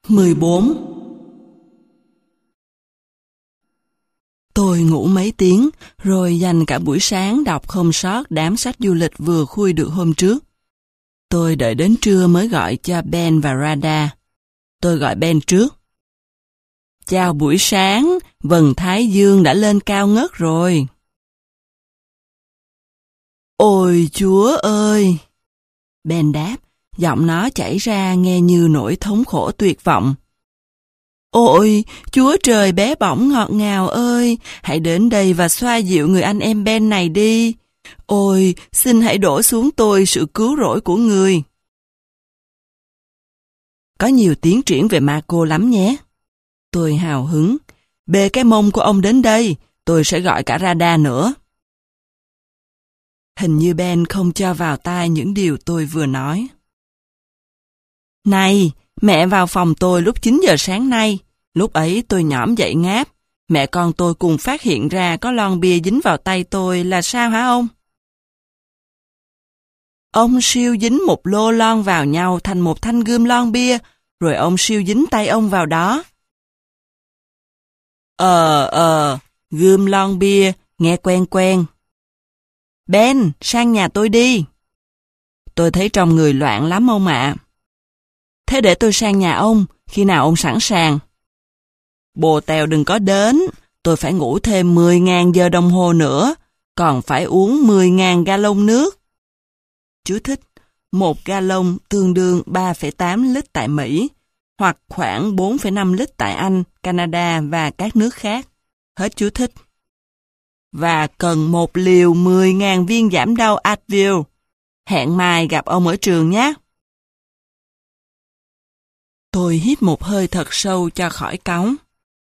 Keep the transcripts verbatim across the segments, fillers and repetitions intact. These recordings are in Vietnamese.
mười bốn. Tôi ngủ mấy tiếng, rồi dành cả buổi sáng đọc không sót đám sách du lịch vừa khui được hôm trước. Tôi đợi đến trưa mới gọi cho Ben và Radha. Tôi gọi Ben trước. Chào buổi sáng, vầng thái dương đã lên cao ngất rồi. Ôi Chúa ơi! Ben đáp, giọng nó chảy ra nghe như nỗi thống khổ tuyệt vọng. Ôi, Chúa trời bé bỏng ngọt ngào ơi, hãy đến đây và xoa dịu người anh em Ben này đi. Ôi, xin hãy đổ xuống tôi sự cứu rỗi của người. Có nhiều tiến triển về Marco lắm nhé. Tôi hào hứng. Bê cái mông của ông đến đây, tôi sẽ gọi cả Radha nữa. Hình như Ben không cho vào tai những điều tôi vừa nói. Này, mẹ vào phòng tôi lúc chín giờ sáng nay. Lúc ấy tôi nhõm dậy ngáp. Mẹ con tôi cùng phát hiện ra có lon bia dính vào tay tôi là sao hả ông? Ông siêu dính một lô lon vào nhau thành một thanh gươm lon bia, rồi ông siêu dính tay ông vào đó. Ờ, ờ, gươm lon bia, nghe quen quen. Ben, sang nhà tôi đi. Tôi thấy trong người loạn lắm ông ạ. Thế để tôi sang nhà ông, khi nào ông sẵn sàng? Bồ tèo đừng có đến, tôi phải ngủ thêm mười nghìn giờ đồng hồ nữa, còn phải uống mười nghìn gallon nước. Chú thích, một gallon tương đương ba phẩy tám lít tại Mỹ, hoặc khoảng bốn phẩy năm lít tại Anh, Canada và các nước khác. Hết chú thích. Và cần một liều mười nghìn viên giảm đau Advil. Hẹn mai gặp ông ở trường nhé. Tôi hít một hơi thật sâu cho khỏi cáu.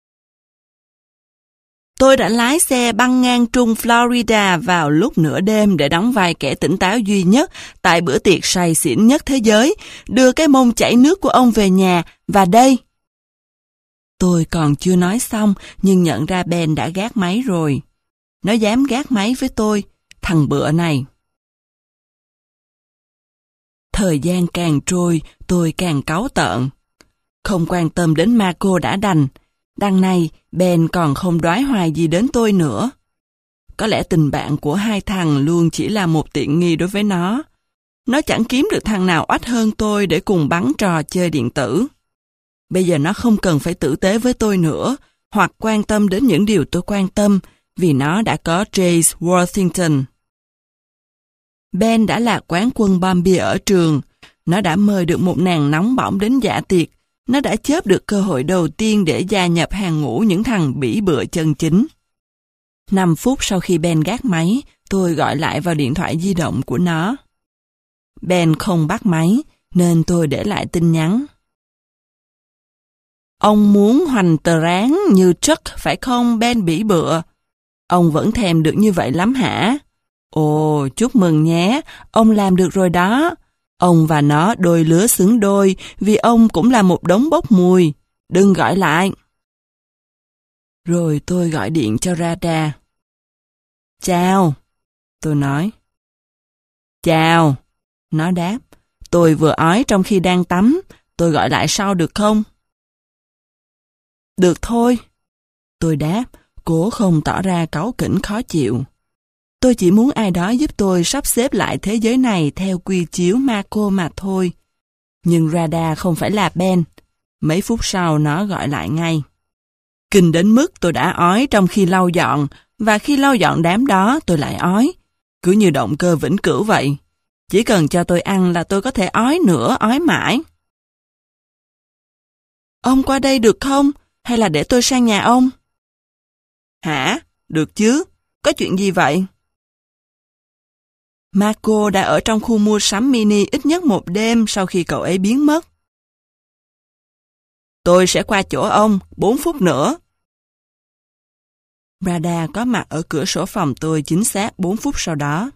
Tôi đã lái xe băng ngang trung Florida vào lúc nửa đêm để đóng vai kẻ tỉnh táo duy nhất tại bữa tiệc say xỉn nhất thế giới, đưa cái mông chảy nước của ông về nhà, và đây. Tôi còn chưa nói xong, nhưng nhận ra Ben đã gác máy rồi. Nó dám gác máy với tôi, thằng bựa này. Thời gian càng trôi, tôi càng cáu tợn. Không quan tâm đến Marco đã đành. Đằng này, Ben còn không đoái hoài gì đến tôi nữa. Có lẽ tình bạn của hai thằng luôn chỉ là một tiện nghi đối với nó. Nó chẳng kiếm được thằng nào oách hơn tôi để cùng bắn trò chơi điện tử. Bây giờ nó không cần phải tử tế với tôi nữa, hoặc quan tâm đến những điều tôi quan tâm, vì nó đã có Jace Worthington. Ben đã là quán quân bom bia ở trường. Nó đã mời được một nàng nóng bỏng đến dạ tiệc. Nó đã chớp được cơ hội đầu tiên để gia nhập hàng ngũ những thằng bỉ bựa chân chính. Năm phút sau khi Ben gác máy, tôi gọi lại vào điện thoại di động của nó. Ben không bắt máy, nên tôi để lại tin nhắn. Ông muốn hoành tờ ráng như Chuck phải không, Ben bỉ bựa? Ông vẫn thèm được như vậy lắm hả? Ồ, chúc mừng nhé, ông làm được rồi đó. Ông và nó đôi lứa xứng đôi vì ông cũng là một đống bốc mùi. Đừng gọi lại. Rồi tôi gọi điện cho Radha. Chào, tôi nói. Chào, nó đáp. Tôi vừa ói trong khi đang tắm. Tôi gọi lại sau được không? Được thôi. Tôi đáp, cố không tỏ ra cáu kỉnh khó chịu. Tôi chỉ muốn ai đó giúp tôi sắp xếp lại thế giới này theo quy chiếu Marco mà thôi. Nhưng Radha không phải là Ben. Mấy phút sau nó gọi lại ngay. Kinh đến mức tôi đã ói trong khi lau dọn, và khi lau dọn đám đó tôi lại ói. Cứ như động cơ vĩnh cửu vậy. Chỉ cần cho tôi ăn là tôi có thể ói nữa, ói mãi. Ông qua đây được không? Hay là để tôi sang nhà ông? Hả? Được chứ. Có chuyện gì vậy? Marco đã ở trong khu mua sắm mini ít nhất một đêm sau khi cậu ấy biến mất. Tôi sẽ qua chỗ ông bốn phút nữa. Radha có mặt ở cửa sổ phòng tôi chính xác bốn phút sau đó.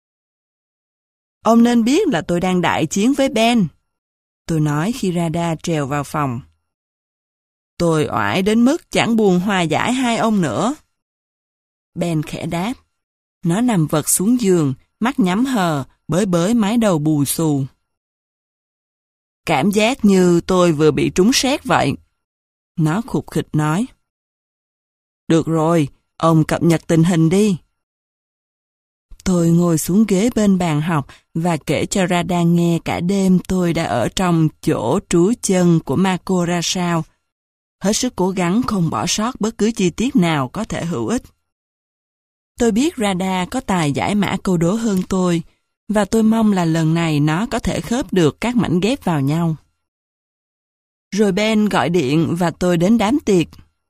Ông nên biết là tôi đang đại chiến với Ben. Tôi nói khi Radha trèo vào phòng. Tôi oải đến mức chẳng buồn hòa giải hai ông nữa. Ben khẽ đáp. Nó nằm vật xuống giường, mắt nhắm hờ, bới bới mái đầu bù xù. Cảm giác như tôi vừa bị trúng sét vậy. Nó khục khịch nói. Được rồi, ông cập nhật tình hình đi. Tôi ngồi xuống ghế bên bàn học và kể cho Radha nghe cả đêm tôi đã ở trong chỗ trú chân của Marco ra sao. Hết sức cố gắng không bỏ sót bất cứ chi tiết nào có thể hữu ích. Tôi biết Radha có tài giải mã câu đố hơn tôi, và tôi mong là lần này nó có thể khớp được các mảnh ghép vào nhau. Rồi Ben gọi điện và tôi đến đám tiệc.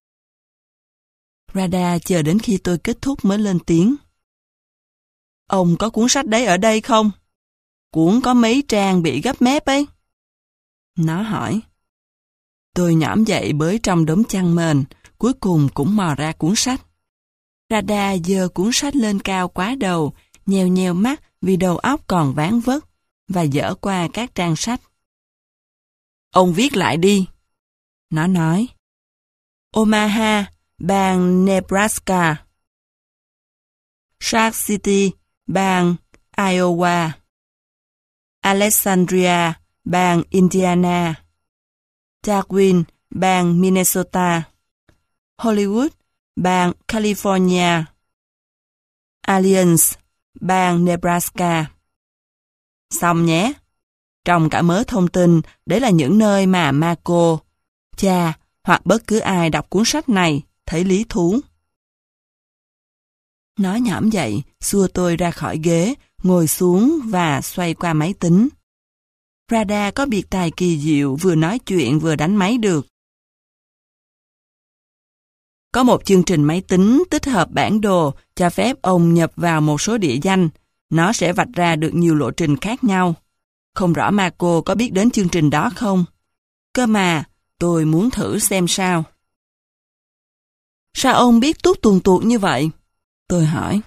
Radha chờ đến khi tôi kết thúc mới lên tiếng. Ông có cuốn sách đấy ở đây không? Cuốn có mấy trang bị gấp mép ấy. Nó hỏi. Tôi nhõm dậy bới trong đống chăn mền, cuối cùng cũng mò ra cuốn sách. Radha giơ cuốn sách lên cao quá đầu, nheo nheo mắt vì đầu óc còn ván vất, và dở qua các trang sách. Ông viết lại đi. Nó nói. Omaha, bang Nebraska. Shark City, bang Iowa. Alexandria, bang Indiana. Darwin, bang Minnesota. Hollywood, bang California. Alliance, bang Nebraska. Xong nhé. Trong cả mớ thông tin, đấy là những nơi mà Marco, cha hoặc bất cứ ai đọc cuốn sách này thấy lý thú. Nó nhõm dậy, xua tôi ra khỏi ghế, ngồi xuống và xoay qua máy tính. Radha có biệt tài kỳ diệu vừa nói chuyện vừa đánh máy được. Có một chương trình máy tính tích hợp bản đồ cho phép ông nhập vào một số địa danh. Nó sẽ vạch ra được nhiều lộ trình khác nhau. Không rõ Marco có biết đến chương trình đó không? Cơ mà, tôi muốn thử xem sao. Sao ông biết tuốt tuồn tuột như vậy? Tôi hỏi.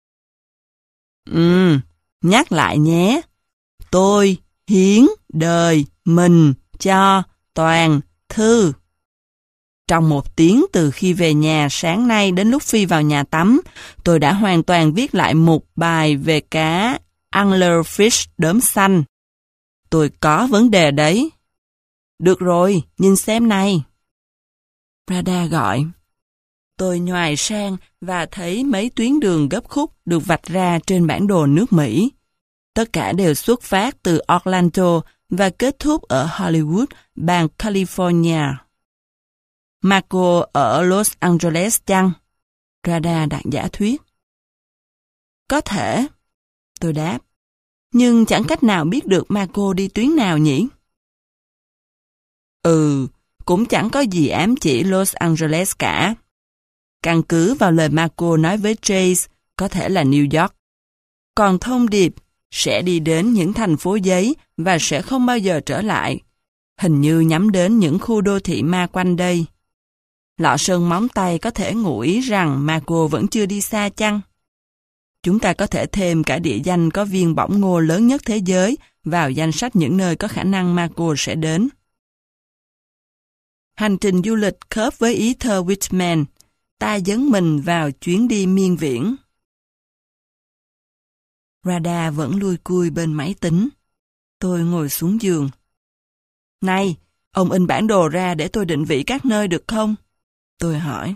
Ừ, nhắc lại nhé. Tôi hiến đời mình cho toàn thư. Trong một tiếng từ khi về nhà sáng nay đến lúc Phi vào nhà tắm, tôi đã hoàn toàn viết lại một bài về cá anglerfish đốm xanh. Tôi có vấn đề đấy. Được rồi, nhìn xem này. Radha gọi. Tôi nhoài sang và thấy mấy tuyến đường gấp khúc được vạch ra trên bản đồ nước Mỹ. Tất cả đều xuất phát từ Orlando và kết thúc ở Hollywood, bang California. Marco ở Los Angeles chăng? Radha đặt giả thuyết. Có thể. Tôi đáp. Nhưng chẳng cách nào biết được Marco đi tuyến nào nhỉ? Ừ, cũng chẳng có gì ám chỉ Los Angeles cả. Căn cứ vào lời Marco nói với Chase, có thể là New York. Còn thông điệp sẽ đi đến những thành phố giấy và sẽ không bao giờ trở lại. Hình như nhắm đến những khu đô thị ma quanh đây. Lọ sơn móng tay có thể ngụ ý rằng Marco vẫn chưa đi xa chăng? Chúng ta có thể thêm cả địa danh có viên bỏng ngô lớn nhất thế giới vào danh sách những nơi có khả năng Marco sẽ đến. Hành trình du lịch khớp với ý thơ Whitman, ta dấn mình vào chuyến đi miên viễn. Radha vẫn lui cui bên máy tính. Tôi ngồi xuống giường. Này, ông in bản đồ ra để tôi định vị các nơi được không? Tôi hỏi.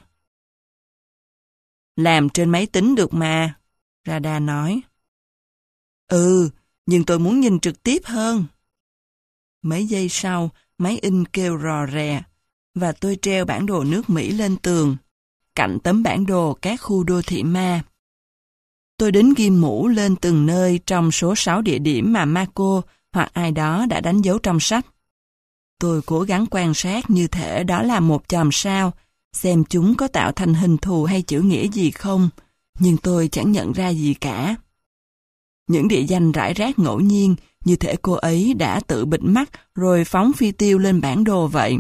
Làm trên máy tính được mà, Radha nói. Ừ, nhưng tôi muốn nhìn trực tiếp hơn. Mấy giây sau, máy in kêu rò rè, và tôi treo bản đồ nước Mỹ lên tường, cạnh tấm bản đồ các khu đô thị ma. Tôi đính ghim mũ lên từng nơi trong số sáu địa điểm mà Marco hoặc ai đó đã đánh dấu trong sách. Tôi cố gắng quan sát như thể đó là một chòm sao, xem chúng có tạo thành hình thù hay chữ nghĩa gì không, nhưng tôi chẳng nhận ra gì cả. Những địa danh rải rác ngẫu nhiên, như thể cô ấy đã tự bịt mắt rồi phóng phi tiêu lên bản đồ vậy.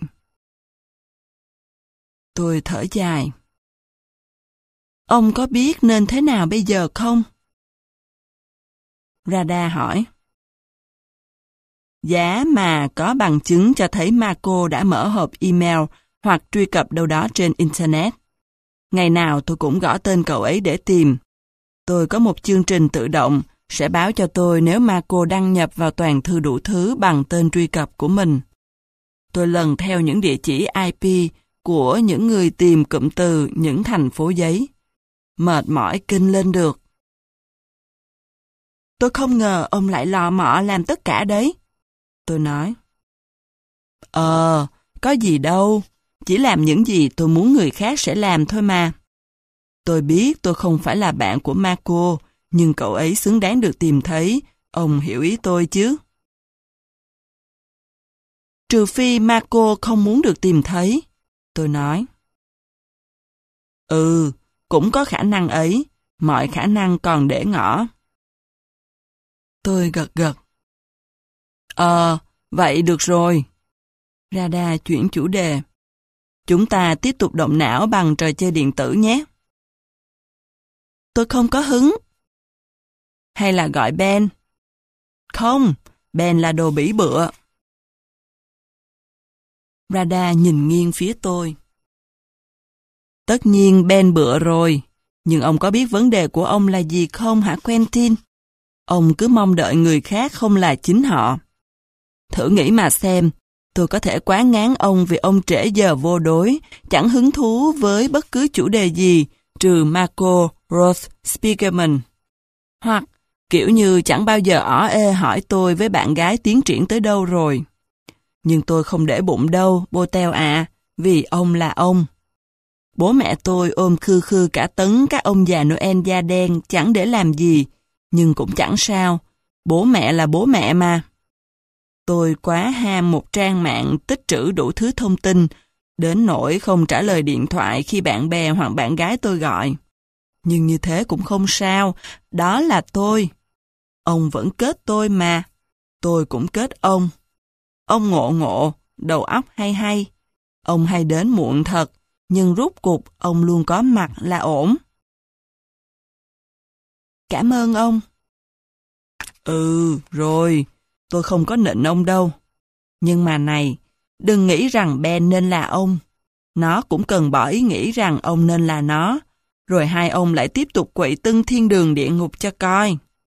Tôi thở dài. Ông có biết nên thế nào bây giờ không? Radha hỏi. Giá mà có bằng chứng cho thấy Marco đã mở hộp email hoặc truy cập đâu đó trên Internet. Ngày nào tôi cũng gõ tên cậu ấy để tìm. Tôi có một chương trình tự động, sẽ báo cho tôi nếu Marco đăng nhập vào toàn thư đủ thứ bằng tên truy cập của mình. Tôi lần theo những địa chỉ i pê của những người tìm cụm từ những thành phố giấy. Mệt mỏi kinh lên được. Tôi không ngờ ông lại lò mọ làm tất cả đấy. Tôi nói. Ờ, có gì đâu. Chỉ làm những gì tôi muốn người khác sẽ làm thôi mà. Tôi biết tôi không phải là bạn của Marco, nhưng cậu ấy xứng đáng được tìm thấy. Ông hiểu ý tôi chứ? Trừ phi Marco không muốn được tìm thấy. Tôi nói. Ừ, cũng có khả năng ấy. Mọi khả năng còn để ngỏ. Tôi gật gật. Ờ, vậy được rồi. Radar chuyển chủ đề. Chúng ta tiếp tục động não bằng trò chơi điện tử nhé. Tôi không có hứng. Hay là gọi Ben? Không, Ben là đồ bỉ bựa. Radar nhìn nghiêng phía tôi. Tất nhiên Ben bựa rồi, nhưng ông có biết vấn đề của ông là gì không hả Quentin? Ông cứ mong đợi người khác không là chính họ. Thử nghĩ mà xem, tôi có thể quá ngán ông vì ông trễ giờ vô đối, chẳng hứng thú với bất cứ chủ đề gì, trừ Marco Roth Spiegelman. Hoặc, kiểu như chẳng bao giờ ỏ ê hỏi tôi với bạn gái tiến triển tới đâu rồi. Nhưng tôi không để bụng đâu, Botel à, vì ông là ông. Bố mẹ tôi ôm khư khư cả tấn các ông già Noel da đen chẳng để làm gì, nhưng cũng chẳng sao, bố mẹ là bố mẹ mà. Tôi quá ham một trang mạng tích trữ đủ thứ thông tin, đến nỗi không trả lời điện thoại khi bạn bè hoặc bạn gái tôi gọi. Nhưng như thế cũng không sao, đó là tôi. Ông vẫn kết tôi mà, tôi cũng kết ông. Ông ngộ ngộ, đầu óc hay hay. Ông hay đến muộn thật, nhưng rút cục ông luôn có mặt là ổn. Cảm ơn ông. Ừ, rồi, tôi không có nịnh ông đâu. Nhưng mà này, đừng nghĩ rằng Ben nên là ông. Nó cũng cần bỏ ý nghĩ rằng ông nên là nó, rồi hai ông lại tiếp tục quậy tưng thiên đường địa ngục cho coi.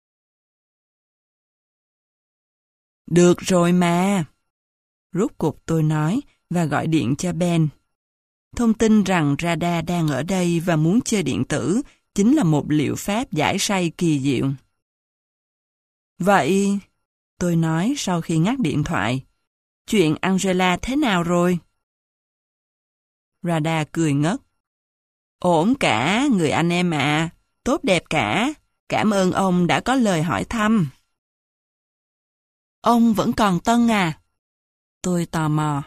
Được rồi mà. Rút cục tôi nói và gọi điện cho Ben. Thông tin rằng Radar đang ở đây và muốn chơi điện tử chính là một liệu pháp giải say kỳ diệu. Vậy, tôi nói sau khi ngắt điện thoại, chuyện Angela thế nào rồi? Radar cười ngất. Ổn cả, người anh em ạ, à, tốt đẹp cả, cảm ơn ông đã có lời hỏi thăm. Ông vẫn còn Tân à? Tôi tò mò.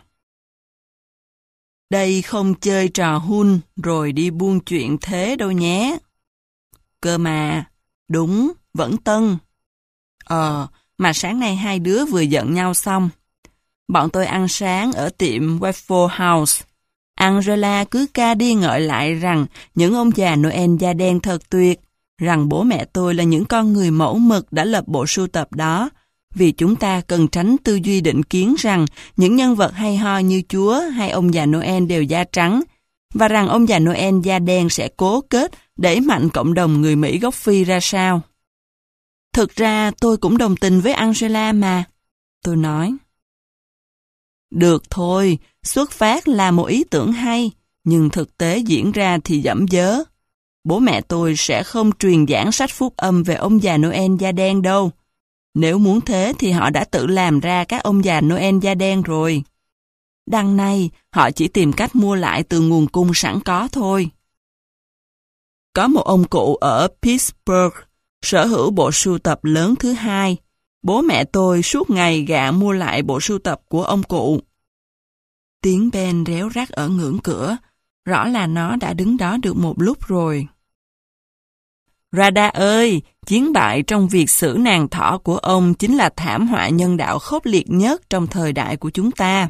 Đây không chơi trò hun rồi đi buôn chuyện thế đâu nhé. Cơ mà, đúng, vẫn Tân. Ờ, mà sáng nay hai đứa vừa giận nhau xong. Bọn tôi ăn sáng ở tiệm Waffle House. Angela cứ ca đi ngợi lại rằng những ông già Noel da đen thật tuyệt, rằng bố mẹ tôi là những con người mẫu mực đã lập bộ sưu tập đó, vì chúng ta cần tránh tư duy định kiến rằng những nhân vật hay ho như Chúa hay ông già Noel đều da trắng, và rằng ông già Noel da đen sẽ cố kết đẩy mạnh cộng đồng người Mỹ gốc Phi ra sao. Thực ra tôi cũng đồng tình với Angela mà, tôi nói. Được thôi, xuất phát là một ý tưởng hay, nhưng thực tế diễn ra thì dẫm dớ. Bố mẹ tôi sẽ không truyền giảng sách phúc âm về ông già Noel da đen đâu. Nếu muốn thế thì họ đã tự làm ra các ông già Noel da đen rồi. Đằng này, họ chỉ tìm cách mua lại từ nguồn cung sẵn có thôi. Có một ông cụ ở Pittsburgh sở hữu bộ sưu tập lớn thứ hai. Bố mẹ tôi suốt ngày gạ mua lại bộ sưu tập của ông cụ. Tiếng Ben réo rắt ở ngưỡng cửa, rõ là nó đã đứng đó được một lúc rồi. Radar ơi, chiến bại trong việc xử nàng thỏ của ông chính là thảm họa nhân đạo khốc liệt nhất trong thời đại của chúng ta.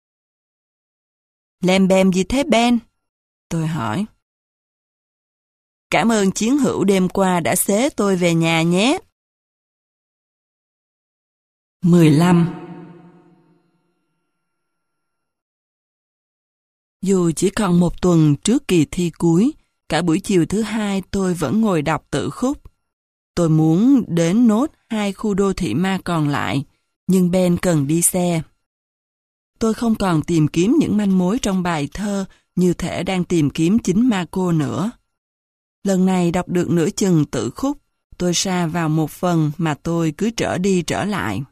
Lem bem gì thế Ben? Tôi hỏi. Cảm ơn chiến hữu đêm qua đã xế tôi về nhà nhé. mười lăm. Dù chỉ còn một tuần trước kỳ thi cuối, cả buổi chiều thứ hai tôi vẫn ngồi đọc tự khúc. Tôi muốn đến nốt hai khu đô thị ma còn lại, nhưng Ben cần đi xe. Tôi không còn tìm kiếm những manh mối trong bài thơ như thể đang tìm kiếm chính Marco nữa. Lần này đọc được nửa chừng tự khúc, tôi sa vào một phần mà tôi cứ trở đi trở lại.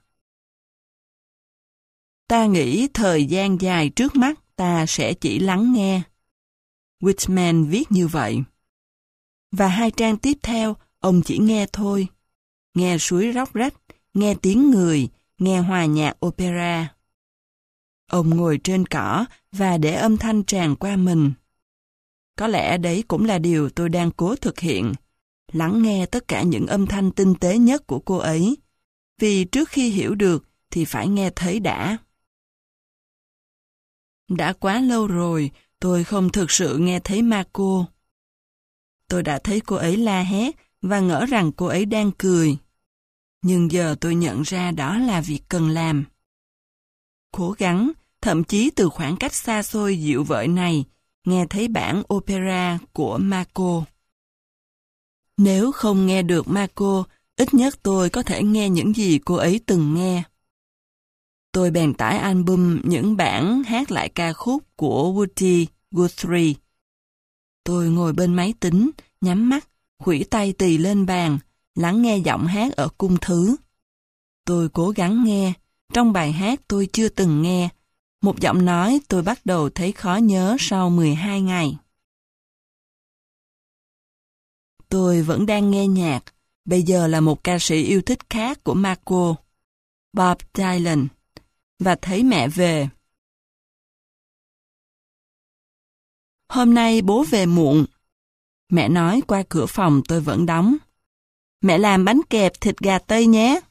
Ta nghĩ thời gian dài trước mắt ta sẽ chỉ lắng nghe. Whitman viết như vậy. Và hai trang tiếp theo, ông chỉ nghe thôi. Nghe suối róc rách, nghe tiếng người, nghe hòa nhạc opera. Ông ngồi trên cỏ và để âm thanh tràn qua mình. Có lẽ đấy cũng là điều tôi đang cố thực hiện, lắng nghe tất cả những âm thanh tinh tế nhất của cô ấy, vì trước khi hiểu được thì phải nghe thấy đã. Đã quá lâu rồi, tôi không thực sự nghe thấy Marco. Tôi đã thấy cô ấy la hét và ngỡ rằng cô ấy đang cười. Nhưng giờ tôi nhận ra đó là việc cần làm. Cố gắng, thậm chí từ khoảng cách xa xôi dịu vợi này, nghe thấy bản opera của Marco. Nếu không nghe được Marco, ít nhất tôi có thể nghe những gì cô ấy từng nghe. Tôi bèn tải album những bản hát lại ca khúc của Woody Guthrie. Tôi ngồi bên máy tính, nhắm mắt, khuỷu tay tì lên bàn, lắng nghe giọng hát ở cung thứ. Tôi cố gắng nghe, trong bài hát tôi chưa từng nghe, một giọng nói tôi bắt đầu thấy khó nhớ sau mười hai ngày. Tôi vẫn đang nghe nhạc, bây giờ là một ca sĩ yêu thích khác của Marco, Bob Dylan, và thấy mẹ về. Hôm nay bố về muộn. Mẹ nói qua cửa phòng tôi vẫn đóng. Mẹ làm bánh kẹp thịt gà Tây nhé.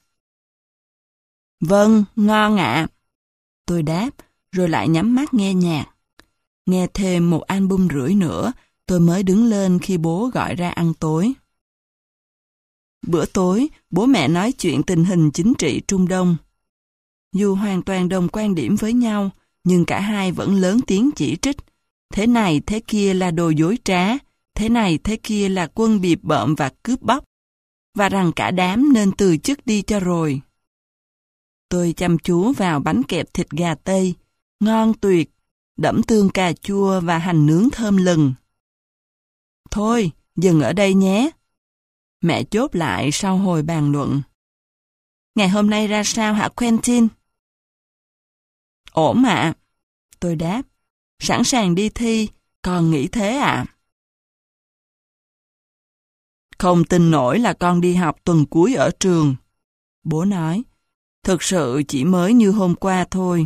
Vâng, ngon ạ. Tôi đáp, rồi lại nhắm mắt nghe nhạc. Nghe thêm một album rưỡi nữa, tôi mới đứng lên khi bố gọi ra ăn tối. Bữa tối, bố mẹ nói chuyện tình hình chính trị Trung Đông. Dù hoàn toàn đồng quan điểm với nhau, nhưng cả hai vẫn lớn tiếng chỉ trích. Thế này thế kia là đồ dối trá, thế này thế kia là quân bịp bợm và cướp bóc, và rằng cả đám nên từ chức đi cho rồi. Tôi chăm chú vào bánh kẹp thịt gà Tây, ngon tuyệt, đẫm tương cà chua và hành nướng thơm lừng. Thôi, dừng ở đây nhé. Mẹ chốt lại sau hồi bàn luận. Ngày hôm nay ra sao hả Quentin? Ổn ạ. Tôi đáp. Sẵn sàng đi thi, con nghĩ thế ạ? Không tin nổi là con đi học tuần cuối ở trường. Bố nói. Thực sự chỉ mới như hôm qua thôi.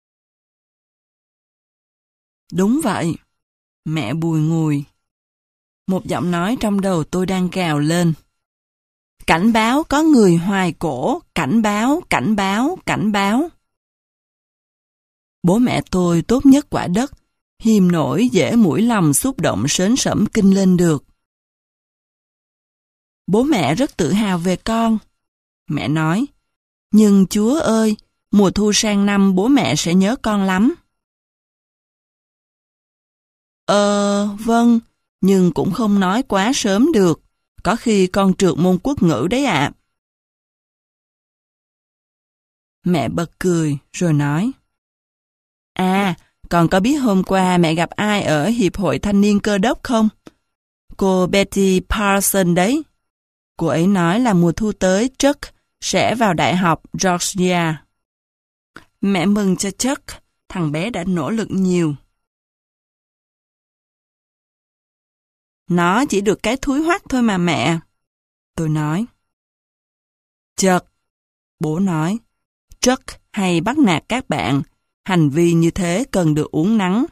Đúng vậy. Mẹ bùi ngùi. Một giọng nói trong đầu tôi đang gào lên. Cảnh báo có người hoài cổ, cảnh báo, cảnh báo, cảnh báo. Bố mẹ tôi tốt nhất quả đất, hiềm nổi dễ mũi lòng xúc động sến sẩm kinh lên được. Bố mẹ rất tự hào về con. Mẹ nói, nhưng Chúa ơi, mùa thu sang năm bố mẹ sẽ nhớ con lắm. Ờ, vâng, nhưng cũng không nói quá sớm được. Có khi con trượt môn quốc ngữ đấy ạ. Mẹ bật cười rồi nói. À, con có biết hôm qua mẹ gặp ai ở Hiệp hội Thanh niên Cơ đốc không? Cô Betty Parson đấy. Cô ấy nói là mùa thu tới Chuck sẽ vào Đại học Georgia. Mẹ mừng cho Chuck, thằng bé đã nỗ lực nhiều. Nó chỉ được cái thúi hoắc thôi mà mẹ. Tôi nói. Chuck, bố nói. Chuck hay bắt nạt các bạn. Hành vi như thế cần được uốn nắn.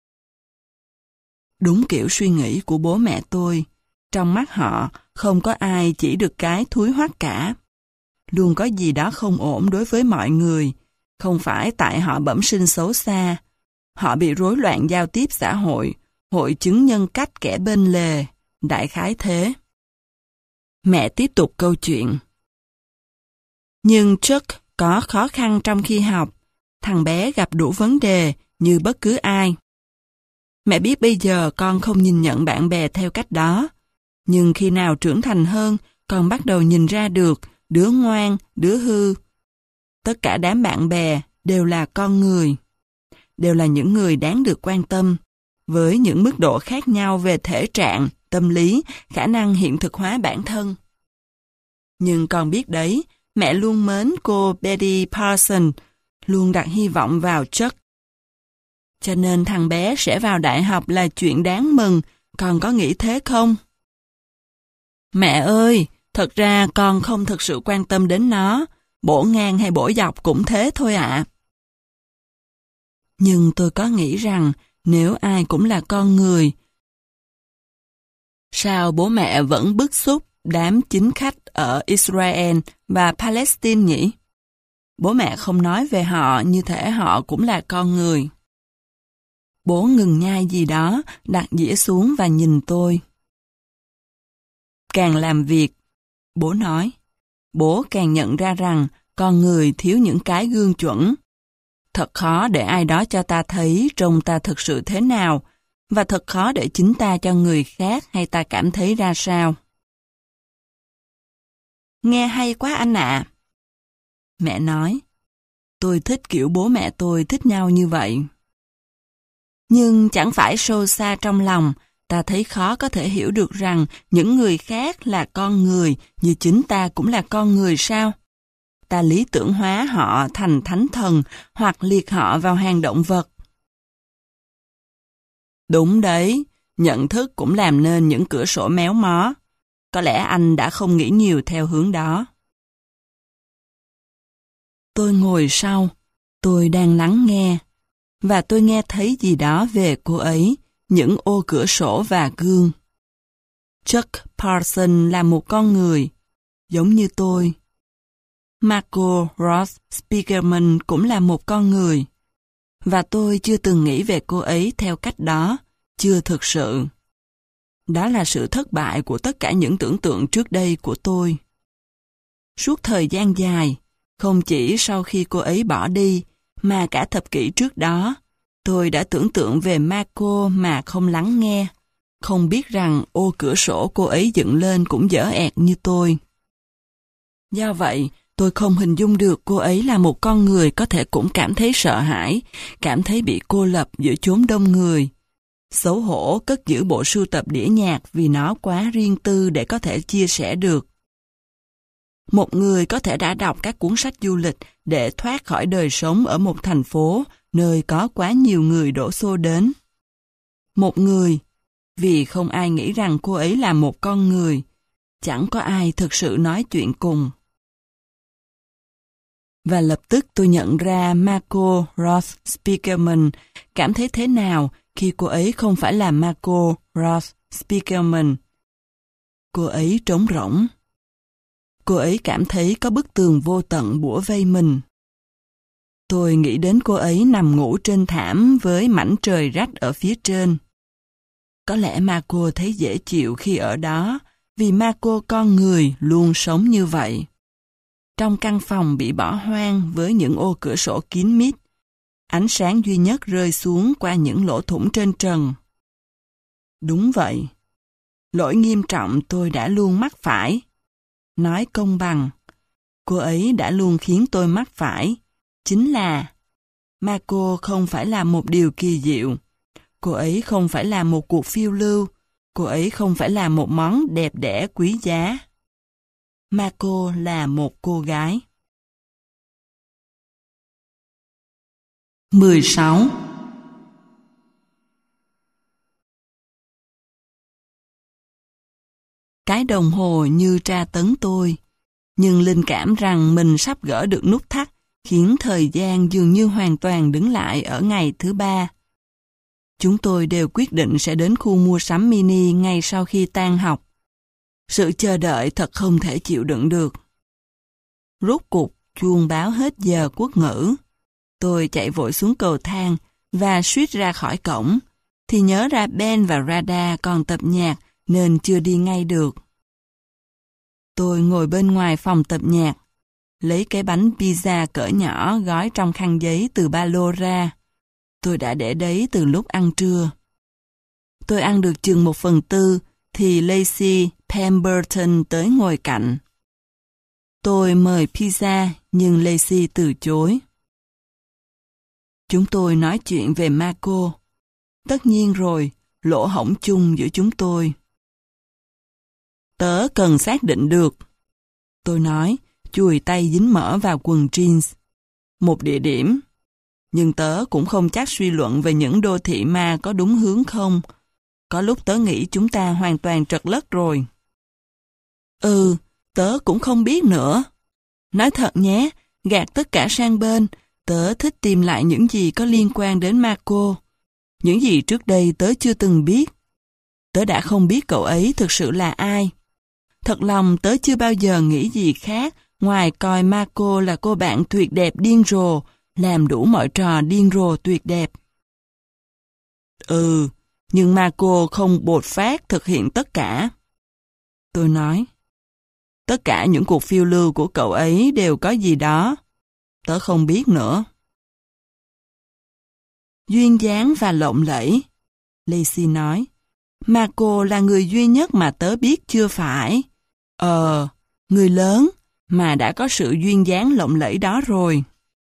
Đúng kiểu suy nghĩ của bố mẹ tôi. Trong mắt họ, không có ai chỉ được cái thúi hoắc cả. Luôn có gì đó không ổn đối với mọi người. Không phải tại họ bẩm sinh xấu xa. Họ bị rối loạn giao tiếp xã hội, hội chứng nhân cách kẻ bên lề, đại khái thế. Mẹ tiếp tục câu chuyện. Nhưng Chuck có khó khăn trong khi học. Thằng bé gặp đủ vấn đề như bất cứ ai. Mẹ biết bây giờ con không nhìn nhận bạn bè theo cách đó. Nhưng khi nào trưởng thành hơn, con bắt đầu nhìn ra được đứa ngoan, đứa hư. Tất cả đám bạn bè đều là con người, đều là những người đáng được quan tâm, với những mức độ khác nhau về thể trạng, tâm lý, khả năng hiện thực hóa bản thân. Nhưng con biết đấy, mẹ luôn mến cô Betty Parsons, luôn đặt hy vọng vào Chuck. Cho nên thằng bé sẽ vào đại học là chuyện đáng mừng, con có nghĩ thế không? Mẹ ơi, thật ra con không thực sự quan tâm đến nó, bổ ngang hay bổ dọc cũng thế thôi ạ. Nhưng tôi có nghĩ rằng nếu ai cũng là con người, sao bố mẹ vẫn bức xúc đám chính khách ở Israel và Palestine nhỉ? Bố mẹ không nói về họ như thể họ cũng là con người. Bố ngừng nhai gì đó, đặt dĩa xuống và nhìn tôi. Càng làm việc, bố nói, bố càng nhận ra rằng con người thiếu những cái gương chuẩn. Thật khó để ai đó cho ta thấy trông ta thực sự thế nào, và thật khó để chính ta cho người khác hay ta cảm thấy ra sao. Nghe hay quá anh ạ. Mẹ nói, tôi thích kiểu bố mẹ tôi thích nhau như vậy. Nhưng chẳng phải sâu xa trong lòng, ta thấy khó có thể hiểu được rằng những người khác là con người như chính ta cũng là con người sao? Ta lý tưởng hóa họ thành thánh thần hoặc liệt họ vào hàng động vật. Đúng đấy, nhận thức cũng làm nên những cửa sổ méo mó. Có lẽ anh đã không nghĩ nhiều theo hướng đó. Tôi ngồi sau, tôi đang lắng nghe, và tôi nghe thấy gì đó về cô ấy, những ô cửa sổ và gương. Chuck Parsons là một con người, giống như tôi. Marco Ross Spiegelman cũng là một con người, và tôi chưa từng nghĩ về cô ấy theo cách đó, chưa thực sự. Đó là sự thất bại của tất cả những tưởng tượng trước đây của tôi. Suốt thời gian dài, không chỉ sau khi cô ấy bỏ đi, mà cả thập kỷ trước đó, tôi đã tưởng tượng về Marco mà không lắng nghe, không biết rằng ô cửa sổ cô ấy dựng lên cũng dở ẹt như tôi. Do vậy, tôi không hình dung được cô ấy là một con người có thể cũng cảm thấy sợ hãi, cảm thấy bị cô lập giữa chốn đông người. Xấu hổ cất giữ bộ sưu tập đĩa nhạc vì nó quá riêng tư để có thể chia sẻ được. Một người có thể đã đọc các cuốn sách du lịch để thoát khỏi đời sống ở một thành phố nơi có quá nhiều người đổ xô đến. Một người, vì không ai nghĩ rằng cô ấy là một con người, chẳng có ai thực sự nói chuyện cùng. Và lập tức tôi nhận ra Marco Ross Spiegelman cảm thấy thế nào khi cô ấy không phải là Marco Ross Spiegelman. Cô ấy trống rỗng. Cô ấy cảm thấy có bức tường vô tận bủa vây mình. Tôi nghĩ đến cô ấy nằm ngủ trên thảm với mảnh trời rách ở phía trên. Có lẽ Marco thấy dễ chịu khi ở đó, vì Marco con người luôn sống như vậy. Trong căn phòng bị bỏ hoang với những ô cửa sổ kín mít, ánh sáng duy nhất rơi xuống qua những lỗ thủng trên trần. Đúng vậy. Lỗi nghiêm trọng tôi đã luôn mắc phải. Nói công bằng, cô ấy đã luôn khiến tôi mắc phải. Chính là Marco không phải là một điều kỳ diệu. Cô ấy không phải là một cuộc phiêu lưu. Cô ấy không phải là một món đẹp đẽ quý giá. Marco là một cô gái. mười sáu. Cái đồng hồ như tra tấn tôi, nhưng linh cảm rằng mình sắp gỡ được nút thắt khiến thời gian dường như hoàn toàn đứng lại ở ngày thứ ba. Chúng tôi đều quyết định sẽ đến khu mua sắm mini ngay sau khi tan học. Sự chờ đợi thật không thể chịu đựng được. Rốt cuộc, chuông báo hết giờ quốc ngữ. Tôi chạy vội xuống cầu thang và suýt ra khỏi cổng, thì nhớ ra Ben và Rada còn tập nhạc nên chưa đi ngay được. Tôi ngồi bên ngoài phòng tập nhạc, lấy cái bánh pizza cỡ nhỏ gói trong khăn giấy từ ba lô ra. Tôi đã để đấy từ lúc ăn trưa. Tôi ăn được chừng một phần tư, thì Lacey Pemberton tới ngồi cạnh. Tôi mời pizza nhưng Lacey từ chối. Chúng tôi nói chuyện về Marco. Tất nhiên rồi, lỗ hổng chung giữa chúng tôi. Tớ cần xác định được. Tôi nói, chùi tay dính mỡ vào quần jeans. Một địa điểm. Nhưng tớ cũng không chắc suy luận về những đô thị ma có đúng hướng không. Có lúc tớ nghĩ chúng ta hoàn toàn trật lất rồi. Ừ, tớ cũng không biết nữa. Nói thật nhé, gạt tất cả sang bên, tớ thích tìm lại những gì có liên quan đến Marco. Những gì trước đây tớ chưa từng biết. Tớ đã không biết cậu ấy thực sự là ai. Thật lòng tớ chưa bao giờ nghĩ gì khác ngoài coi Marco là cô bạn tuyệt đẹp điên rồ, làm đủ mọi trò điên rồ tuyệt đẹp. Ừ, nhưng Marco không bột phát thực hiện tất cả. Tôi nói, tất cả những cuộc phiêu lưu của cậu ấy đều có gì đó. Tớ không biết nữa. Duyên dáng và lộng lẫy, Lacey nói. Marco là người duy nhất mà tớ biết chưa phải. Ờ, người lớn mà đã có sự duyên dáng lộng lẫy đó rồi.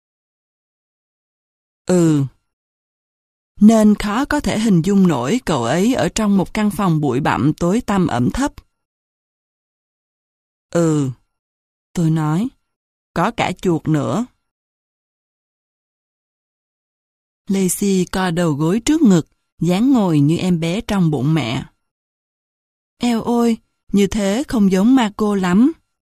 Ừ. Nên khó có thể hình dung nổi cậu ấy ở trong một căn phòng bụi bặm tối tăm ẩm thấp. Ừ. Tôi nói, có cả chuột nữa. Lacey co đầu gối trước ngực, dáng ngồi như em bé trong bụng mẹ. Eo ôi, như thế không giống Marco lắm.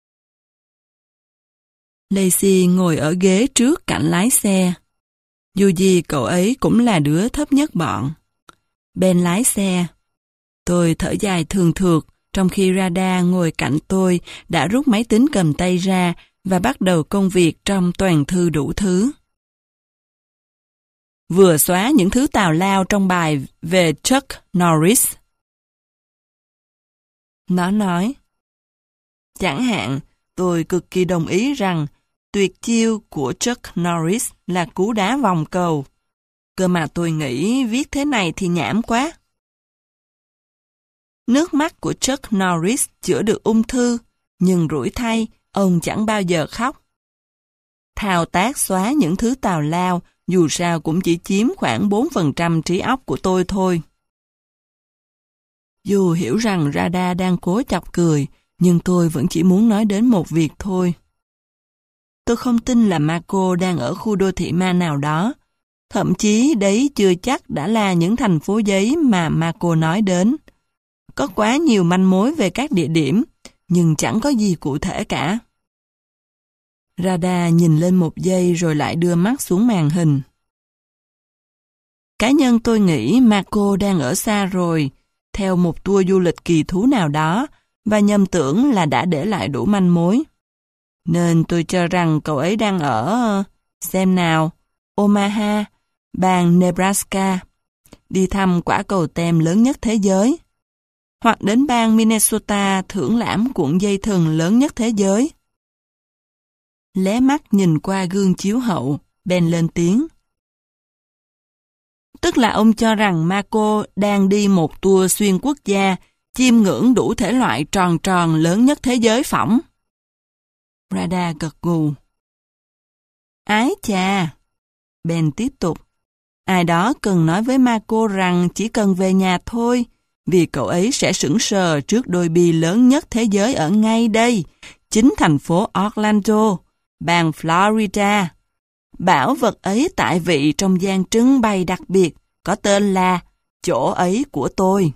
Lacey ngồi ở ghế trước cạnh lái xe. Dù gì cậu ấy cũng là đứa thấp nhất bọn. Ben lái xe. Tôi thở dài thường thượt, trong khi Rada ngồi cạnh tôi đã rút máy tính cầm tay ra và bắt đầu công việc trong toàn thư đủ thứ. Vừa xóa những thứ tào lao trong bài về Chuck Norris. Nó nói, chẳng hạn, tôi cực kỳ đồng ý rằng tuyệt chiêu của Chuck Norris là cú đá vòng cầu. Cơ mà tôi nghĩ viết thế này thì nhảm quá. Nước mắt của Chuck Norris chữa được ung thư, nhưng rủi thay, ông chẳng bao giờ khóc. Thao tác xóa những thứ tào lao, dù sao cũng chỉ chiếm khoảng bốn phần trăm trí óc của tôi thôi. Dù hiểu rằng Rada đang cố chọc cười, nhưng tôi vẫn chỉ muốn nói đến một việc thôi. Tôi không tin là Marco đang ở khu đô thị ma nào đó. Thậm chí đấy chưa chắc đã là những thành phố giấy mà Marco nói đến. Có quá nhiều manh mối về các địa điểm, nhưng chẳng có gì cụ thể cả. Rada nhìn lên một giây rồi lại đưa mắt xuống màn hình. Cá nhân tôi nghĩ Marco đang ở xa rồi, theo một tour du lịch kỳ thú nào đó, và nhầm tưởng là đã để lại đủ manh mối. Nên tôi cho rằng cậu ấy đang ở, xem nào, Omaha, bang Nebraska, đi thăm quả cầu tem lớn nhất thế giới, hoặc đến bang Minnesota thưởng lãm cuộn dây thừng lớn nhất thế giới. Lé mắt nhìn qua gương chiếu hậu, Ben lên tiếng. Tức là ông cho rằng Marco đang đi một tour xuyên quốc gia, chiêm ngưỡng đủ thể loại tròn tròn lớn nhất thế giới phỏng. Rada gật gù. Ái chà! Ben tiếp tục. Ai đó cần nói với Marco rằng chỉ cần về nhà thôi, vì cậu ấy sẽ sững sờ trước đôi bi lớn nhất thế giới ở ngay đây, chính thành phố Orlando, bang Florida. Bảo vật ấy tại vị trong gian trưng bày đặc biệt, có tên là chỗ ấy của tôi.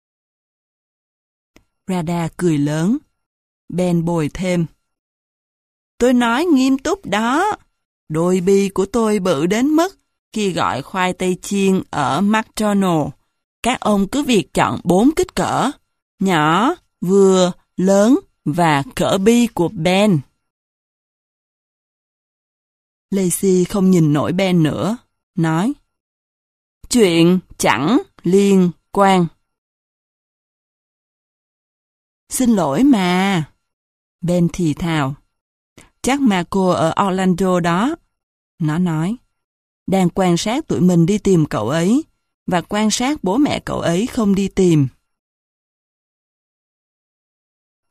Rada cười lớn. Ben bồi thêm. Tôi nói nghiêm túc đó. Đôi bi của tôi bự đến mức khi gọi khoai tây chiên ở McDonald's, các ông cứ việc chọn bốn kích cỡ, nhỏ, vừa, lớn và cỡ bi của Ben. Lacey không nhìn nổi Ben nữa, nói. Chuyện chẳng liên quan. Xin lỗi mà. Ben thì thào. Chắc Marco ở Orlando đó. Nó nói. Đang quan sát tụi mình đi tìm cậu ấy, và quan sát bố mẹ cậu ấy không đi tìm.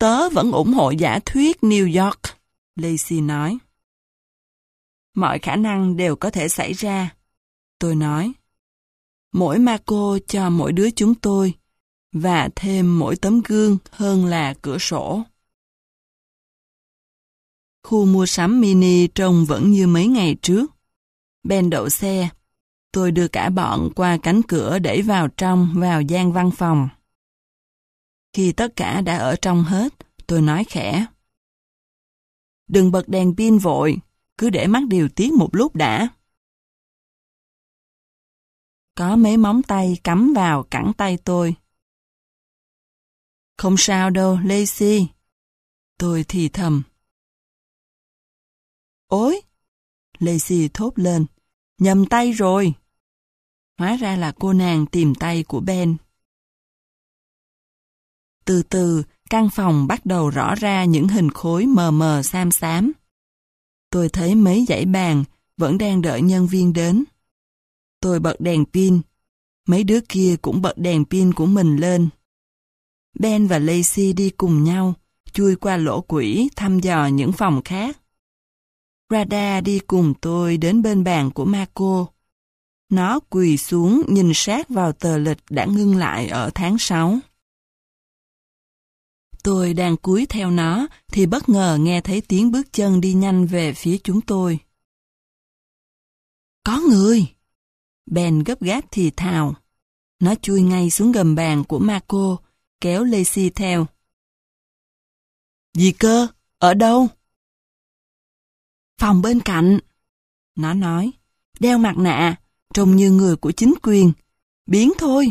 tớ vẫn ủng hộ giả thuyết New York, Lacey nói. Mọi khả năng đều có thể xảy ra, tôi nói. Mỗi Marco cho mỗi đứa chúng tôi, và thêm mỗi tấm gương hơn là cửa sổ. Khu mua sắm mini trông vẫn như mấy ngày trước. Ben đậu xe. Tôi đưa cả bọn qua cánh cửa đẩy vào trong vào gian văn phòng. Khi tất cả đã ở trong hết, tôi nói khẽ. Đừng bật đèn pin vội, cứ để mắt điều tiết một lúc đã. Có mấy móng tay cắm vào cẳng tay tôi. Không sao đâu, Lacey. Tôi thì thầm. Ôi! Lacey thốt lên. Nhầm tay rồi. Hóa ra là cô nàng tìm tay của Ben. Từ từ, căn phòng bắt đầu rõ ra những hình khối mờ mờ xám xám. Tôi thấy mấy dãy bàn vẫn đang đợi nhân viên đến. Tôi bật đèn pin. Mấy đứa kia cũng bật đèn pin của mình lên. Ben và Lacey đi cùng nhau, chui qua lỗ quỷ thăm dò những phòng khác. Rada đi cùng tôi đến bên bàn của Marco. Nó quỳ xuống nhìn sát vào tờ lịch đã ngưng lại ở tháng sáu. Tôi đang cúi theo nó thì bất ngờ nghe thấy tiếng bước chân đi nhanh về phía chúng tôi. Có người! Ben gấp gáp thì thào. Nó chui ngay xuống gầm bàn của Marco, kéo Lacey theo. Gì cơ? Ở đâu? Phòng bên cạnh. Nó nói, đeo mặt nạ, trông như người của chính quyền. Biến thôi.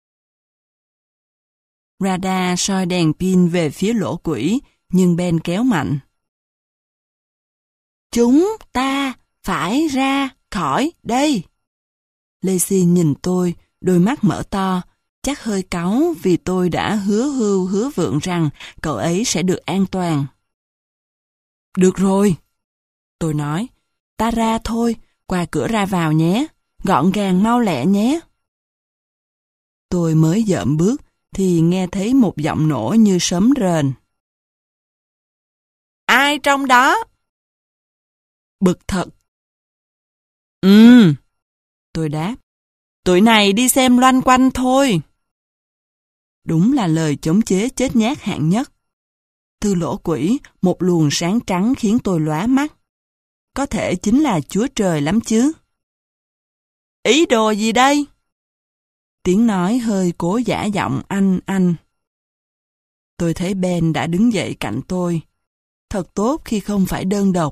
Rada soi đèn pin về phía lỗ quỷ, nhưng Ben kéo mạnh. Chúng ta phải ra khỏi đây. Lacey nhìn tôi, đôi mắt mở to, chắc hơi cáu vì tôi đã hứa hưu hứa vượng rằng cậu ấy sẽ được an toàn. Được rồi. Tôi nói, ta ra thôi, qua cửa ra vào nhé, gọn gàng mau lẹ nhé. Tôi mới dợm bước, thì nghe thấy một giọng nổ như sấm rền. Ai trong đó? Bực thật. Ừ, tôi đáp, tụi này đi xem loanh quanh thôi. Đúng là lời chống chế chết nhát hạng nhất. Từ lỗ quỷ, một luồng sáng trắng khiến tôi lóa mắt. Có thể chính là Chúa Trời lắm chứ. Ý đồ gì đây? Tiếng nói hơi cố giả giọng anh anh. Tôi thấy Ben đã đứng dậy cạnh tôi. Thật tốt khi không phải đơn độc.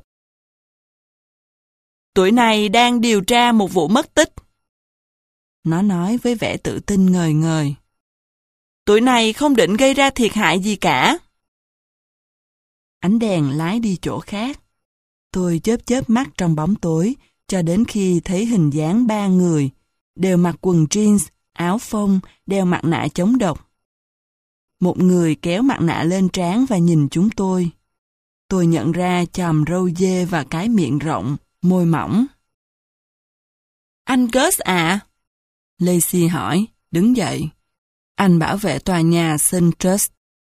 Tụi này đang điều tra một vụ mất tích. Nó nói với vẻ tự tin ngời ngời. Tụi này không định gây ra thiệt hại gì cả. Ánh đèn lái đi chỗ khác. Tôi chớp chớp mắt trong bóng tối, cho đến khi thấy hình dáng ba người, đều mặc quần jeans, áo phông, đeo mặt nạ chống độc. Một người kéo mặt nạ lên trán và nhìn chúng tôi. Tôi nhận ra chòm râu dê và cái miệng rộng, môi mỏng. Anh Gus à? Lacey hỏi, đứng dậy. Anh bảo vệ tòa nhà Saint Trust.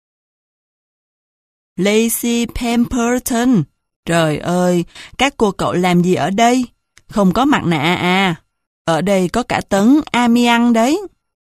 Lacey Pemberton. Trời ơi, các cô cậu làm gì ở đây? Không có mặt nạ à? Ở đây có cả tấn amiăng đấy.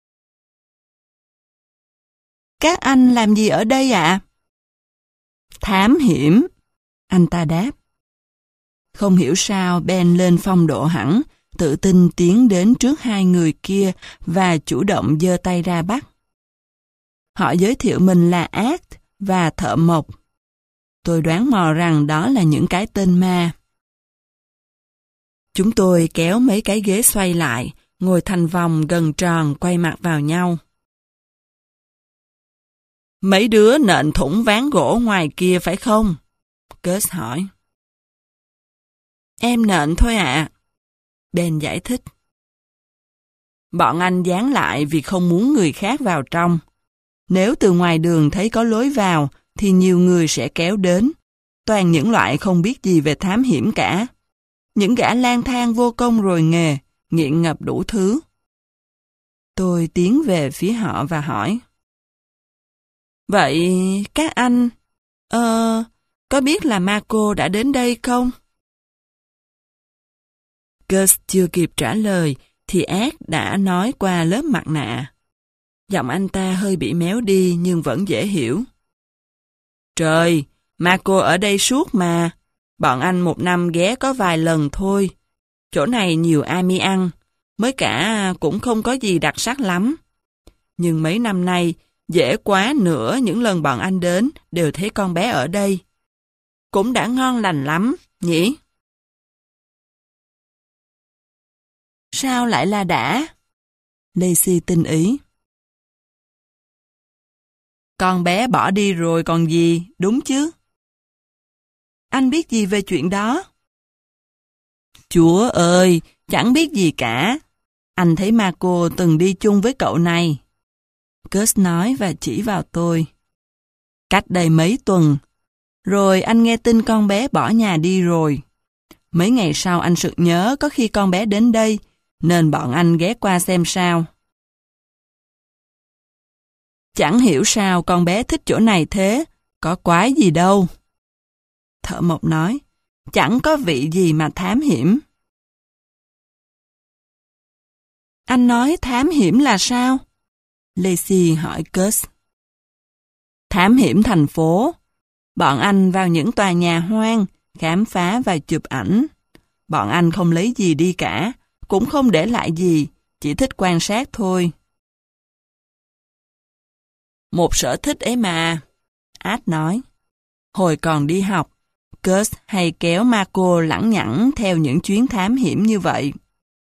Các anh làm gì ở đây ạ? À? Thám hiểm, anh ta đáp. Không hiểu sao Ben lên phong độ hẳn, tự tin tiến đến trước hai người kia và chủ động giơ tay ra bắt. Họ giới thiệu mình là Ác và Thợ Mộc. Tôi đoán mò rằng đó là những cái tên ma. Chúng tôi kéo mấy cái ghế xoay lại, ngồi thành vòng gần tròn quay mặt vào nhau. Mấy đứa nện thủng ván gỗ ngoài kia phải không? Gus hỏi. Em nện thôi ạ. À. Ben giải thích. Bọn anh dán lại vì không muốn người khác vào trong. Nếu từ ngoài đường thấy có lối vào, thì nhiều người sẽ kéo đến. Toàn những loại không biết gì về thám hiểm cả. Những gã lang thang vô công rồi nghề, nghiện ngập đủ thứ. Tôi tiến về phía họ và hỏi. Vậy các anh, ờ, có biết là Marco đã đến đây không? Gus chưa kịp trả lời thì Ed đã nói qua lớp mặt nạ. Giọng anh ta hơi bị méo đi nhưng vẫn dễ hiểu. Trời, Marco ở đây suốt mà. Bọn anh một năm ghé có vài lần thôi. Chỗ này nhiều Ami ăn, mới cả cũng không có gì đặc sắc lắm. Nhưng mấy năm nay, dễ quá nữa những lần bọn anh đến đều thấy con bé ở đây. Cũng đã ngon lành lắm, nhỉ? Sao lại là đã? Lacey tinh ý. Con bé bỏ đi rồi còn gì, đúng chứ? Anh biết gì về chuyện đó? Chúa ơi, chẳng biết gì cả. Anh thấy Marco từng đi chung với cậu này. Gus nói và chỉ vào tôi. Cách đây mấy tuần, rồi anh nghe tin con bé bỏ nhà đi rồi. Mấy ngày sau anh sực nhớ có khi con bé đến đây, nên bọn anh ghé qua xem sao. Chẳng hiểu sao con bé thích chỗ này thế, có quái gì đâu. Thợ mộc nói, chẳng có vị gì mà thám hiểm. Anh nói thám hiểm là sao? Lacey hỏi Gus. Thám hiểm thành phố. Bọn anh vào những tòa nhà hoang, khám phá và chụp ảnh. Bọn anh không lấy gì đi cả, cũng không để lại gì, chỉ thích quan sát thôi. Một sở thích ấy mà, Ad nói. Hồi còn đi học, Gus hay kéo Marco lẳng nhẳng theo những chuyến thám hiểm như vậy.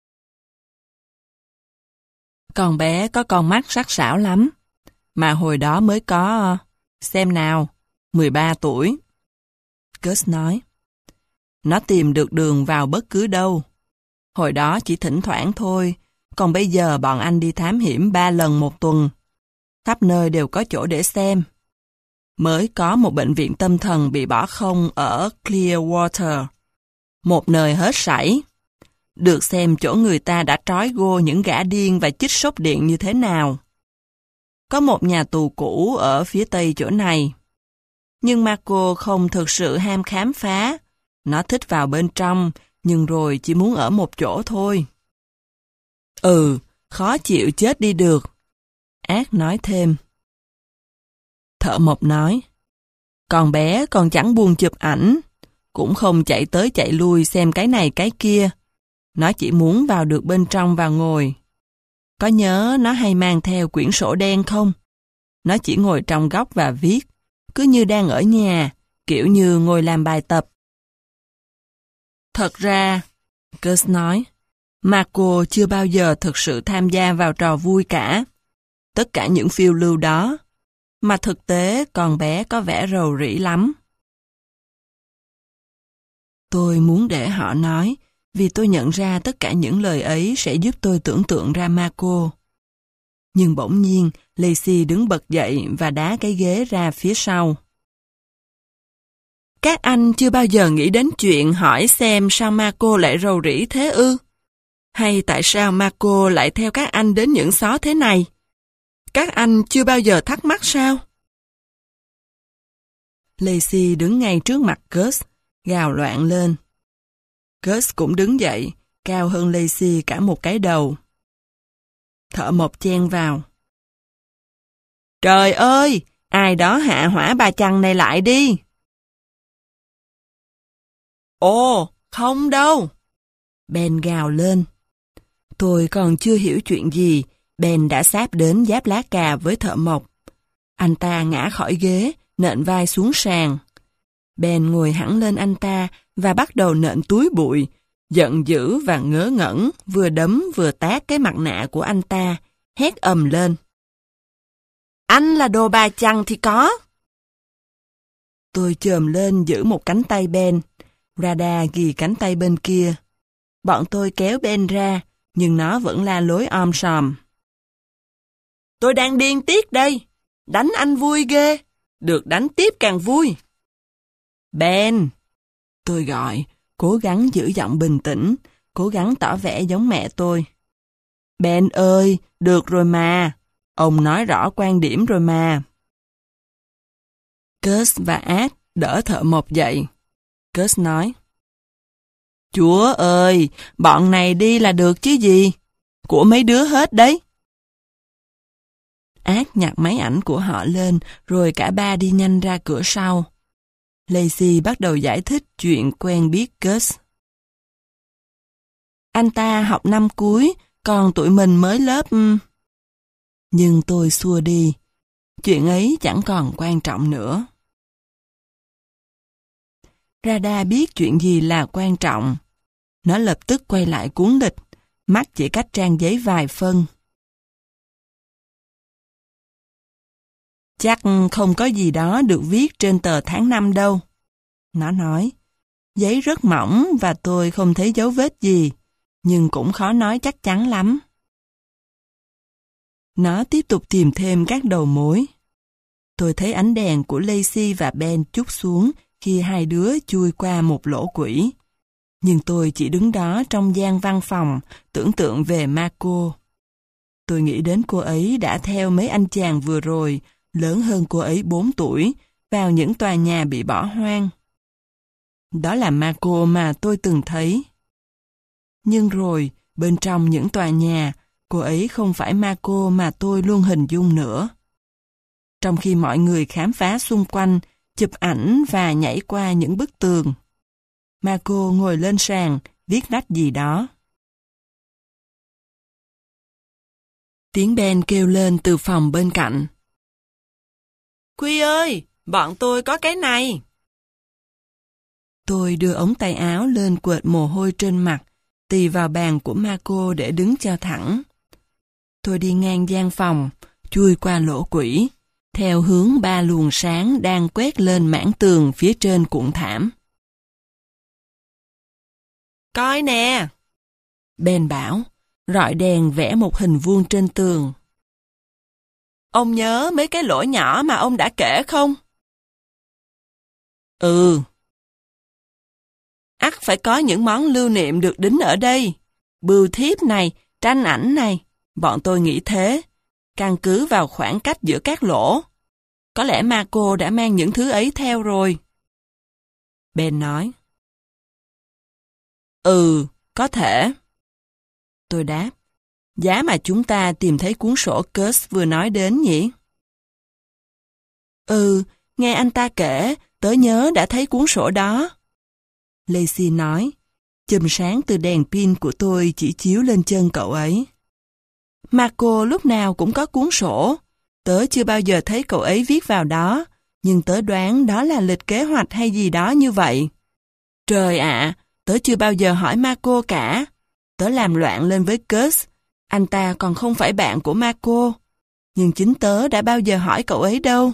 Con bé có con mắt sắc sảo lắm, mà hồi đó mới có, xem nào, mười ba tuổi. Gus nói. Nó tìm được đường vào bất cứ đâu. Hồi đó chỉ thỉnh thoảng thôi, còn bây giờ bọn anh đi thám hiểm ba lần một tuần. Khắp nơi đều có chỗ để xem. Mới có một bệnh viện tâm thần bị bỏ không ở Clearwater. Một nơi hết sảy. Được xem chỗ người ta đã trói gô những gã điên và chích sốc điện như thế nào. Có một nhà tù cũ ở phía tây chỗ này. Nhưng Marco không thực sự ham khám phá. Nó thích vào bên trong, nhưng rồi chỉ muốn ở một chỗ thôi. Ừ, khó chịu chết đi được. Ác nói thêm. Thợ mộc nói. Con bé còn chẳng buồn chụp ảnh, cũng không chạy tới chạy lui xem cái này cái kia. Nó chỉ muốn vào được bên trong và ngồi. Có nhớ nó hay mang theo quyển sổ đen không? Nó chỉ ngồi trong góc và viết, cứ như đang ở nhà, kiểu như ngồi làm bài tập. Thật ra, Gus nói, Marco chưa bao giờ thực sự tham gia vào trò vui cả. Tất cả những phiêu lưu đó, mà thực tế con bé có vẻ rầu rĩ lắm. Tôi muốn để họ nói, vì tôi nhận ra tất cả những lời ấy sẽ giúp tôi tưởng tượng ra Marco. Nhưng bỗng nhiên, Lacey đứng bật dậy và đá cái ghế ra phía sau. Các anh chưa bao giờ nghĩ đến chuyện hỏi xem sao Marco lại rầu rĩ thế ư? Hay tại sao Marco lại theo các anh đến những xó thế này? Các anh chưa bao giờ thắc mắc sao? Lacey đứng ngay trước mặt Gus, gào loạn lên. Gus cũng đứng dậy, cao hơn Lacey cả một cái đầu. Thợ mộc chen vào. Trời ơi, ai đó hạ hỏa bà chằn này lại đi. Ồ, không đâu. Ben gào lên. Tôi còn chưa hiểu chuyện gì, Ben đã sáp đến giáp lá cà với thợ mộc. Anh ta ngã khỏi ghế, nện vai xuống sàn. Ben ngồi hẳn lên anh ta và bắt đầu nện túi bụi, giận dữ và ngớ ngẩn, vừa đấm vừa tát cái mặt nạ của anh ta, hét ầm lên. Anh là đồ bà chằn thì có. Tôi chồm lên giữ một cánh tay Ben, Rada ghi cánh tay bên kia. Bọn tôi kéo Ben ra, nhưng nó vẫn la lối om sòm. Tôi đang điên tiết đây, đánh anh vui ghê, được đánh tiếp càng vui. Ben, tôi gọi, cố gắng giữ giọng bình tĩnh, cố gắng tỏ vẻ giống mẹ tôi. Ben ơi, được rồi mà, ông nói rõ quan điểm rồi mà. Gus và Art đỡ thợ mộc dậy. Gus nói, Chúa ơi, bọn này đi là được chứ gì? Của mấy đứa hết đấy. Art nhặt máy ảnh của họ lên, rồi cả ba đi nhanh ra cửa sau. Lacey bắt đầu giải thích chuyện quen biết Gus. Anh ta học năm cuối, còn tụi mình mới lớp... Nhưng tôi xua đi. Chuyện ấy chẳng còn quan trọng nữa. Radha biết chuyện gì là quan trọng. Nó lập tức quay lại cuốn lịch, mắt chỉ cách trang giấy vài phân. Chắc không có gì đó được viết trên tờ tháng năm đâu. Nó nói, giấy rất mỏng và tôi không thấy dấu vết gì, nhưng cũng khó nói chắc chắn lắm. Nó tiếp tục tìm thêm các đầu mối. Tôi thấy ánh đèn của Lacey và Ben chút xuống khi hai đứa chui qua một lỗ quỷ. Nhưng tôi chỉ đứng đó trong gian văn phòng, tưởng tượng về Marco. Tôi nghĩ đến cô ấy đã theo mấy anh chàng vừa rồi, lớn hơn cô ấy bốn tuổi, vào những tòa nhà bị bỏ hoang. Đó là Marco mà tôi từng thấy. Nhưng rồi, bên trong những tòa nhà, cô ấy không phải Marco mà tôi luôn hình dung nữa. Trong khi mọi người khám phá xung quanh, chụp ảnh và nhảy qua những bức tường, Marco ngồi lên sàn, viết lách gì đó. Tiếng Ben kêu lên từ phòng bên cạnh. Quy ơi, bọn tôi có cái này. Tôi đưa ống tay áo lên quệt mồ hôi trên mặt, tì vào bàn của Marco để đứng cho thẳng. Tôi đi ngang gian phòng, chui qua lỗ quỷ, theo hướng ba luồng sáng đang quét lên mảng tường phía trên cuộn thảm. Coi nè! Ben bảo, rọi đèn vẽ một hình vuông trên tường. Ông nhớ mấy cái lỗ nhỏ mà ông đã kể không? Ừ. Ắt phải có những món lưu niệm được đính ở đây. Bưu thiếp này, tranh ảnh này. Bọn tôi nghĩ thế. Căn cứ vào khoảng cách giữa các lỗ. Có lẽ Marco đã mang những thứ ấy theo rồi. Ben nói. Ừ, có thể. Tôi đáp. Giá mà chúng ta tìm thấy cuốn sổ Gus vừa nói đến nhỉ? Ừ, nghe anh ta kể, tớ nhớ đã thấy cuốn sổ đó. Lacey nói, chùm sáng từ đèn pin của tôi chỉ chiếu lên chân cậu ấy. Marco lúc nào cũng có cuốn sổ. Tớ chưa bao giờ thấy cậu ấy viết vào đó, nhưng tớ đoán đó là lịch kế hoạch hay gì đó như vậy. Trời ạ, tớ chưa bao giờ hỏi Marco cả. Tớ làm loạn lên với Gus. Anh ta còn không phải bạn của Marco. Nhưng chính tớ đã bao giờ hỏi cậu ấy đâu.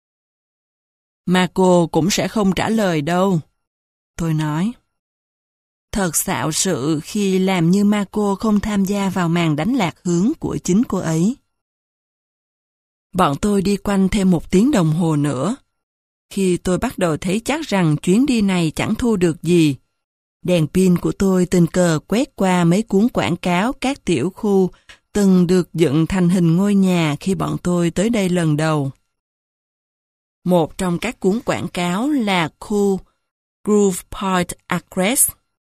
Marco cũng sẽ không trả lời đâu. Tôi nói. Thật xạo sự khi làm như Marco không tham gia vào màn đánh lạc hướng của chính cô ấy. Bọn tôi đi quanh thêm một tiếng đồng hồ nữa. Khi tôi bắt đầu thấy chắc rằng chuyến đi này chẳng thu được gì, đèn pin của tôi tình cờ quét qua mấy cuốn quảng cáo các tiểu khu từng được dựng thành hình ngôi nhà khi bọn tôi tới đây lần đầu. Một trong các cuốn quảng cáo là khu Grooveport Acres.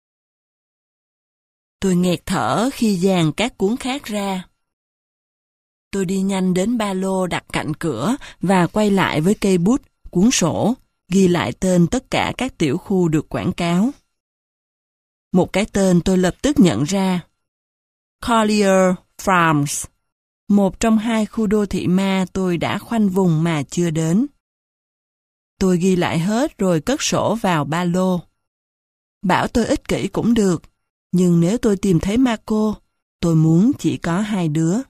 Tôi nghẹt thở khi dàn các cuốn khác ra. Tôi đi nhanh đến ba lô đặt cạnh cửa và quay lại với cây bút, cuốn sổ, ghi lại tên tất cả các tiểu khu được quảng cáo. Một cái tên tôi lập tức nhận ra. Collier Farms, một trong hai khu đô thị ma tôi đã khoanh vùng mà chưa đến. Tôi ghi lại hết rồi cất sổ vào ba lô. Bảo tôi ích kỷ cũng được, nhưng nếu tôi tìm thấy Marco, tôi muốn chỉ có hai đứa.